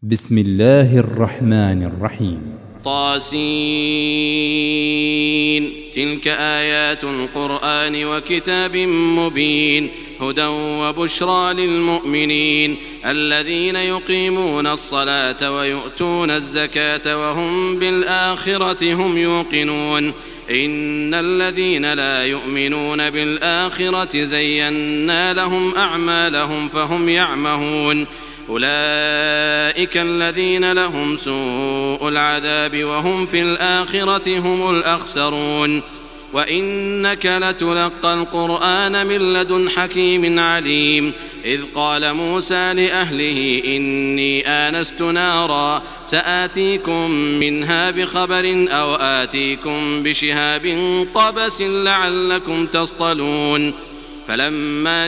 بسم الله الرحمن الرحيم. طاسين. تلك آيات القرآن وكتاب مبين هدى وبشرى للمؤمنين الذين يقيمون الصلاة ويؤتون الزكاة وهم بالآخرة هم يوقنون إن الذين لا يؤمنون بالآخرة زينا لهم أعمالهم فهم يعمهون أولئك الذين لهم سوء العذاب وهم في الآخرة هم الأخسرون وإنك لتلقى القرآن من لدن حكيم عليم إذ قال موسى لأهله إني آنست نارا سآتيكم منها بخبر أو آتيكم بشهاب قبس لعلكم تصطلون فلما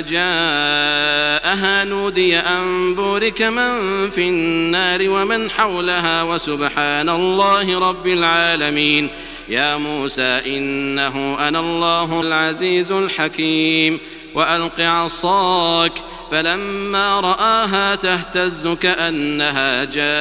جاءها نودي أن بورك من في النار ومن حولها وسبحان الله رب العالمين يا موسى إنه أنا الله العزيز الحكيم وألق عصاك فلما رآها تهتز كأنها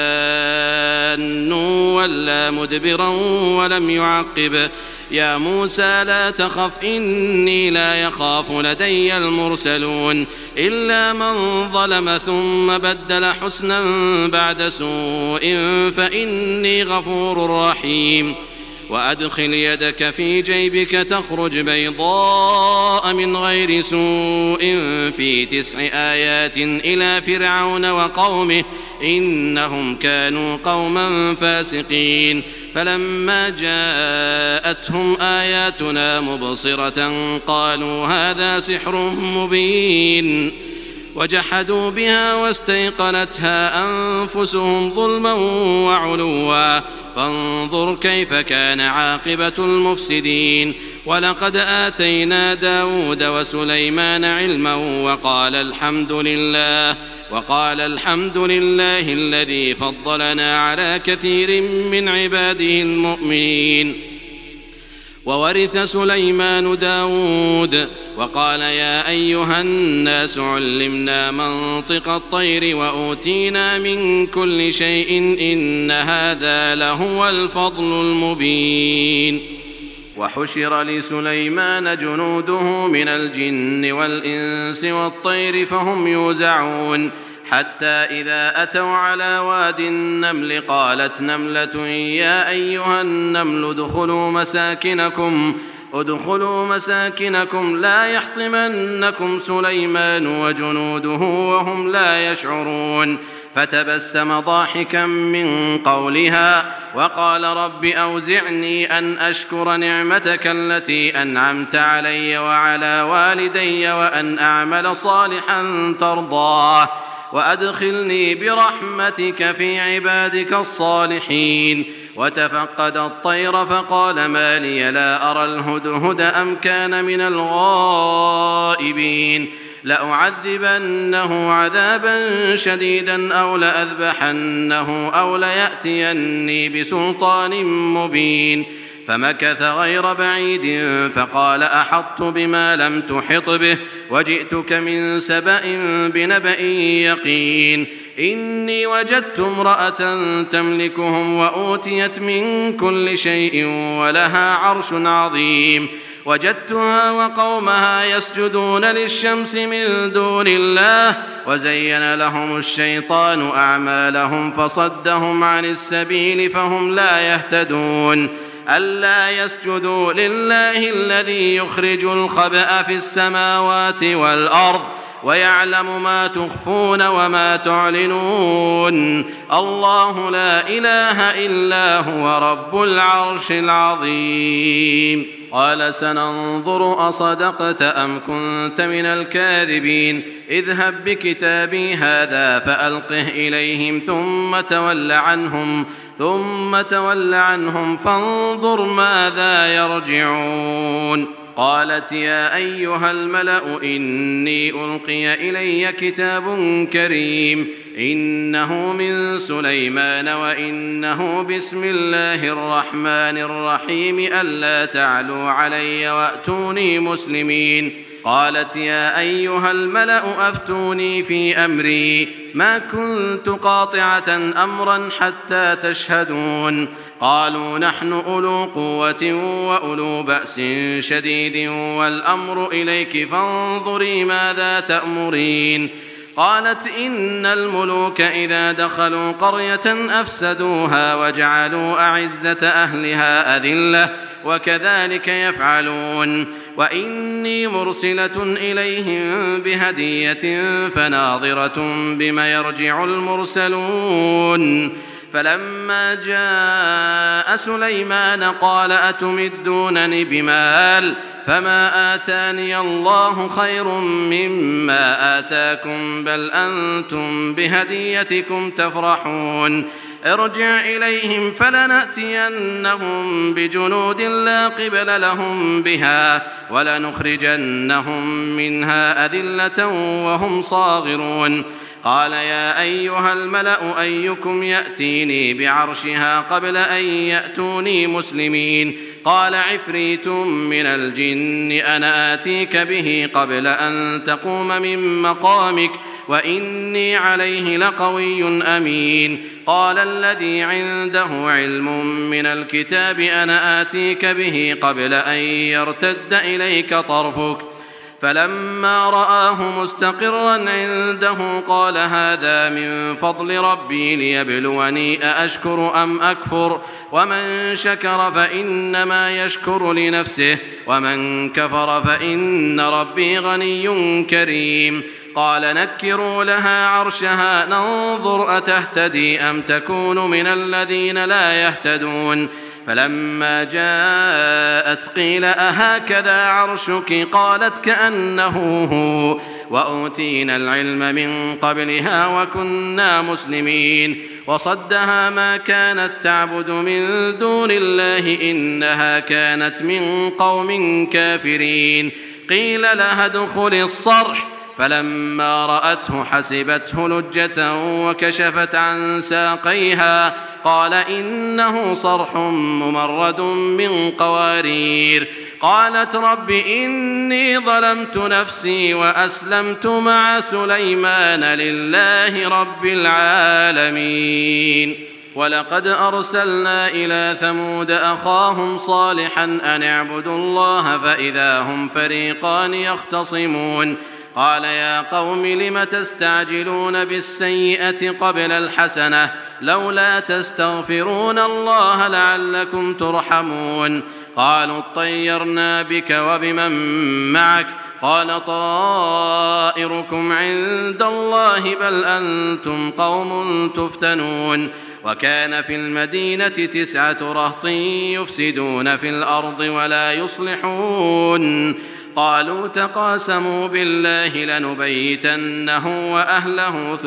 جان ولا مدبرا ولم يعقب يا موسى لا تخف إني لا يخاف لدي المرسلون إلا من ظلم ثم بدل حسنا بعد سوء فإني غفور رحيم وأدخل يدك في جيبك تخرج بيضاء من غير سوء في 9 آيات إلى فرعون وقومه إنهم كانوا قوما فاسقين فلما جاءتهم آياتنا مبصرة قالوا هذا سحر مبين وجحدوا بها واستيقنتها أنفسهم ظلما وعلوا فانظر كيف كان عاقبة المفسدين ولقد آتينا داود وسليمان علما وقال الحمد لله الذي فضلنا على كثير من عباده المؤمنين وورث سليمان داود وقال يا أيها الناس علمنا منطق الطير وأوتينا من كل شيء إن هذا لهو الفضل المبين وحشر لسليمان جنوده من الجن والإنس والطير فهم يوزعون حتى إذا أتوا على واد النمل قالت نملة يا أيها النمل ادخلوا مساكنكم لا يحطمنكم سليمان وجنوده وهم لا يشعرون فتبسم ضاحكا من قولها وقال رب أوزعني أن أشكر نعمتك التي أنعمت علي وعلى والدي وأن أعمل صالحا ترضاه وأدخلني برحمتك في عبادك الصالحين وتفقد الطير فقال ما لي لا أرى الهدهد أم كان من الغائبين لأعذبنه عذابا شديدا أو لأذبحنه أو ليأتيني بسلطان مبين فمكث غير بعيد فقال أحطت بما لم تحط به وجئتك من سبأ بنبأ يقين إني وجدت امرأة تملكهم وأوتيت من كل شيء ولها عرش عظيم وجدتها وقومها يسجدون للشمس من دون الله وزين لهم الشيطان أعمالهم فصدهم عن السبيل فهم لا يهتدون ألا يسجدوا لله الذي يخرج الخبأ في السماوات والأرض ويعلم ما تخفون وما تعلنون الله لا إله إلا هو رب العرش العظيم قال سننظر أصدقت أم كنت من الكاذبين اذهب بكتابي هذا فألقه إليهم ثم تول عنهم فانظر ماذا يرجعون قالت يا أيها الملأ إني ألقي إلي كتاب كريم إنه من سليمان وإنه بسم الله الرحمن الرحيم ألا تعلوا علي وأتوني مسلمين قالت يا أيها الملأ أفتوني في أمري ما كنت قاطعة أمرا حتى تشهدون قالوا نحن أولو قوة وأولو بأس شديد والأمر إليك فانظري ماذا تأمرين قالت إن الملوك إذا دخلوا قرية أفسدوها وجعلوا أعزة أهلها أذلة وكذلك يفعلون وإني مرسلة إليهم بهدية فناظرة بما يرجع المرسلون فلما جاء سليمان قال أتمدونني بمال فما آتاني الله خير مما آتاكم بل أنتم بهديتكم تفرحون ارجع إليهم فلنأتينهم بجنود لا قبل لهم بها ولنخرجنهم منها أذلة وهم صاغرون قال يا أيها الملأ أيكم يأتيني بعرشها قبل أن يأتوني مسلمين قال عفريت من الجن أنا آتيك به قبل أن تقوم من مقامك وإني عليه لقوي أمين قال الذي عنده علم من الكتاب أنا آتيك به قبل أن يرتد إليك طرفك فلما رآه مستقرا عنده قال هذا من فضل ربي ليبلوني أأشكر أم أكفر ومن شكر فإنما يشكر لنفسه ومن كفر فإن ربي غني كريم قال نكروا لها عرشها ننظر أتهتدي أم تكون من الذين لا يهتدون فلما جاءت قيل أهكذا عرشك قالت كأنه هو وأوتينا العلم من قبلها وكنا مسلمين وصدها ما كانت تعبد من دون الله إنها كانت من قوم كافرين قيل لها ادخل الصرح فلما رأته حسبته لجة وكشفت عن ساقيها قال إنه صرح ممرد من قوارير قالت رب إني ظلمت نفسي وأسلمت مع سليمان لله رب العالمين ولقد أرسلنا إلى ثمود أخاهم صالحا أن اعبدوا الله فإذا هم فريقان يختصمون قال يا قوم لم تستعجلون بالسيئة قبل الحسنة لولا تستغفرون الله لعلكم ترحمون قالوا اطيرنا بك وبمن معك قال طائركم عند الله بل أنتم قوم تفتنون وكان في المدينة 9 رهط يفسدون في الأرض ولا يصلحون قالوا تقاسموا بالله لنبيتنه وأهله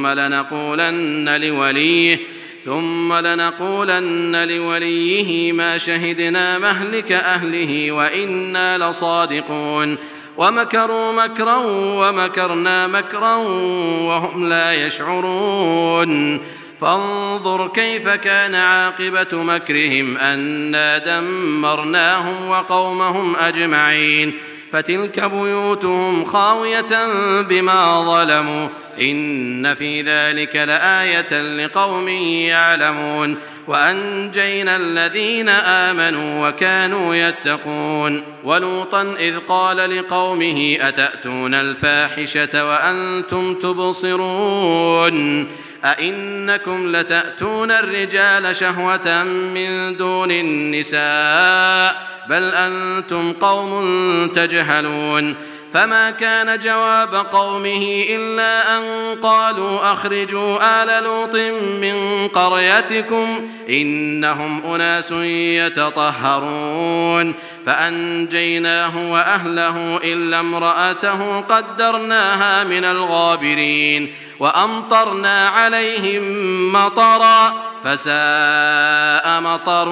ثم لنقولن لوليه ما شهدنا مهلك أهله وإنا لصادقون ومكروا مكرا ومكرنا مكرا وهم لا يشعرون فانظر كيف كان عاقبة مكرهم أنا دمرناهم وقومهم أجمعين فتلك بيوتهم خاوية بما ظلموا إن في ذلك لآية لقوم يعلمون وأنجينا الذين آمنوا وكانوا يتقون ولوطا إذ قال لقومه أتأتون الفاحشة وأنتم تبصرون أئنكم لتأتون الرجال شهوة من دون النساء بل أنتم قوم تجهلون فما كان جواب قومه إلا أن قالوا أخرجوا آل لوط من قريتكم إنهم أناس يتطهرون فأنجيناه وأهله إلا امرأته قدرناها من الغابرين وأمطرنا عليهم مطرا فساء مطر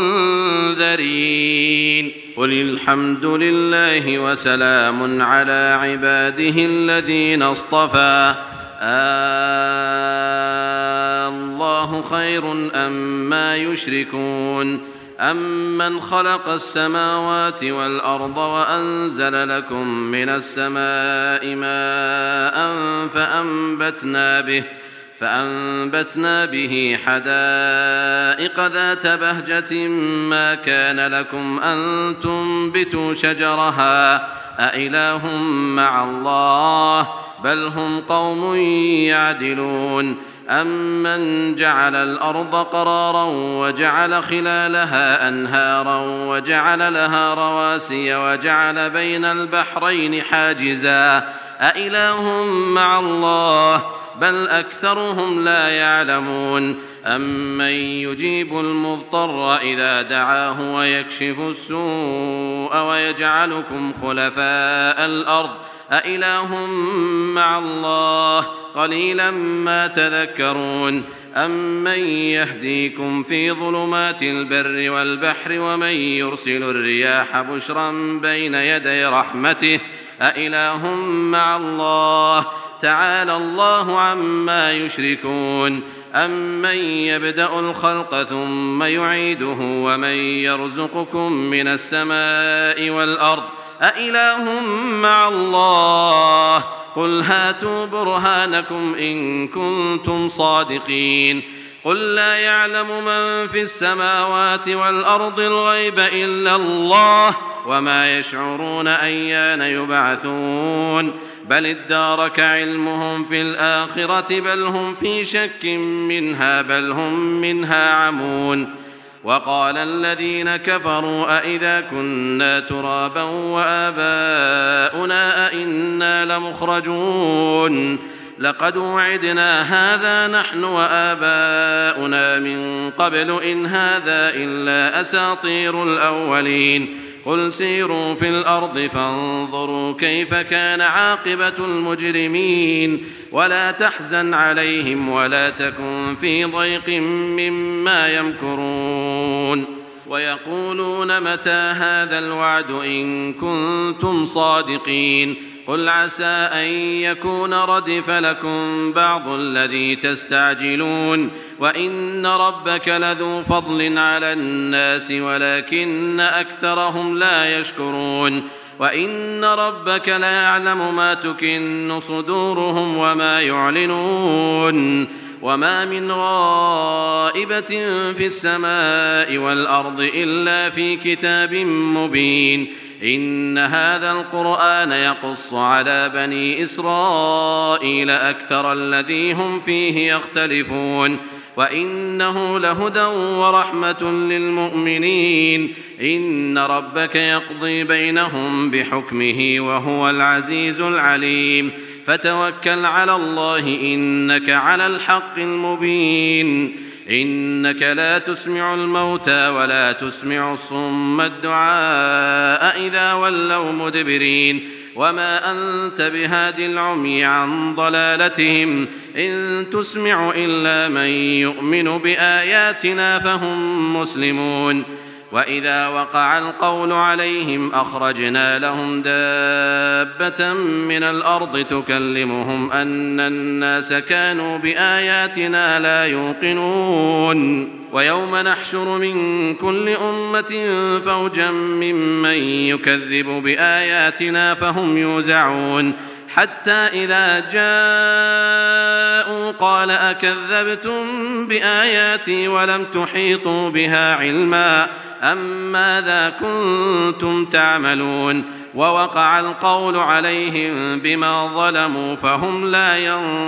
المنذرين قل الحمد لله وسلام على عباده الذين اصطفى الله خير أما يشركون أمن خلق السماوات والأرض وأنزل لكم من السماء ماء فأنبتنا به حدائق ذات بهجة ما كان لكم أن تنبتوا شجرها أإله مع الله بل هم قوم يعدلون أمن جعل الأرض قرارا وجعل خلالها أنهارا وجعل لها رواسي وجعل بين البحرين حاجزا أإله مع الله بل أكثرهم لا يعلمون أمن يجيب المضطر إذا دعاه ويكشف السوء ويجعلكم خلفاء الأرض أإله مع الله قليلا ما تذكرون أمن يهديكم في ظلمات البر والبحر ومن يرسل الرياح بشرا بين يدي رحمته أإله مع الله تعالى الله عما يشركون أمن يبدأ الخلق ثم يعيده ومن يرزقكم من السماء والأرض أإله مع الله قل هاتوا برهانكم إن كنتم صادقين قل لا يعلم من في السماوات والأرض الغيب إلا الله وما يشعرون أيان يبعثون بل ادارك علمهم في الآخرة بل هم في شك منها بل هم منها عمون وقال الذين كفروا أئذا كنا ترابا وآباؤنا أئنا لمخرجون لقد وعدنا هذا نحن وآباؤنا من قبل إن هذا إلا أساطير الأولين قل سيروا في الأرض فانظروا كيف كان عاقبة المجرمين ولا تحزن عليهم ولا تكن في ضيق مما يمكرون ويقولون متى هذا الوعد إن كنتم صادقين قل عسى أن يكون ردف لكم بعض الذي تستعجلون وإن ربك لذو فضل على الناس ولكن أكثرهم لا يشكرون وإن ربك ليعلم ما تكن صدورهم وما يعلنون وما من غائبة في السماء والأرض إلا في كتاب مبين إن هذا القرآن يقص على بني إسرائيل أكثر الذي هم فيه يختلفون وإنه لهدى ورحمة للمؤمنين إن ربك يقضي بينهم بحكمه وهو العزيز العليم فتوكل على الله إنك على الحق المبين إنك لا تسمع الموتى ولا تسمع الصم الدعاء إذا ولوا مدبرين وما أنت بهاد العمي عن ضلالتهم إن تسمع إلا من يؤمن بآياتنا فهم مسلمون وإذا وقع القول عليهم أخرجنا لهم دابة من الأرض تكلمهم أن الناس كانوا بآياتنا لا يوقنون ويوم نحشر من كل أمة فوجا ممن يكذب بآياتنا فهم يوزعون حتى إذا جاءوا قال أكذبتم بآياتي ولم تحيطوا بها علما أم ماذا كنتم تعملون ووقع القول عليهم بما ظلموا فهم لا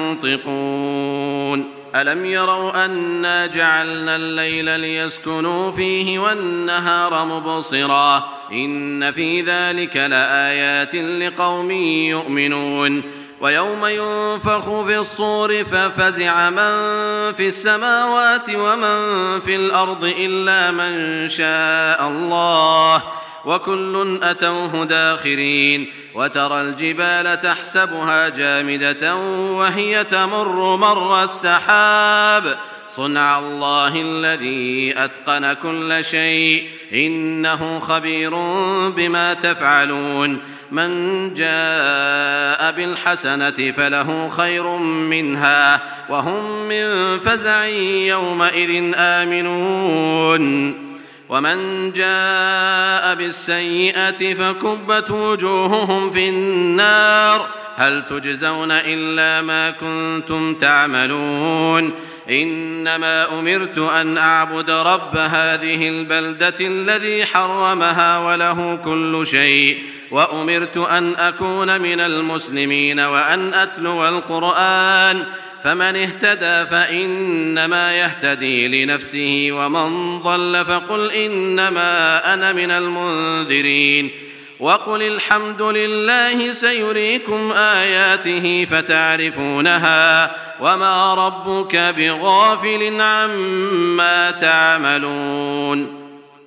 ينطقون ألم يروا أنا جعلنا الليل ليسكنوا فيه والنهار مبصرا إن في ذلك لآيات لقوم يؤمنون ويوم ينفخ في الصور ففزع من في السماوات ومن في الأرض إلا من شاء الله وكل أتوه داخرين وترى الجبال تحسبها جامدة وهي تمر مر السحاب صنع الله الذي أتقن كل شيء إنه خبير بما تفعلون من جاء بالحسنة فله خير منها وهم من فزع يومئذ آمنون ومن جاء بالسيئة فكبت وجوههم في النار هل تجزون إلا ما كنتم تعملون إنما أمرت أن أعبد رب هذه البلدة الذي حرمها وله كل شيء وأمرت أن أكون من المسلمين وأن أتلو القرآن فمن اهتدى فإنما يهتدي لنفسه ومن ضل فقل إنما أنا من المنذرين وقل الحمد لله سيريكم آياته فتعرفونها وما ربك بغافل عما تعملون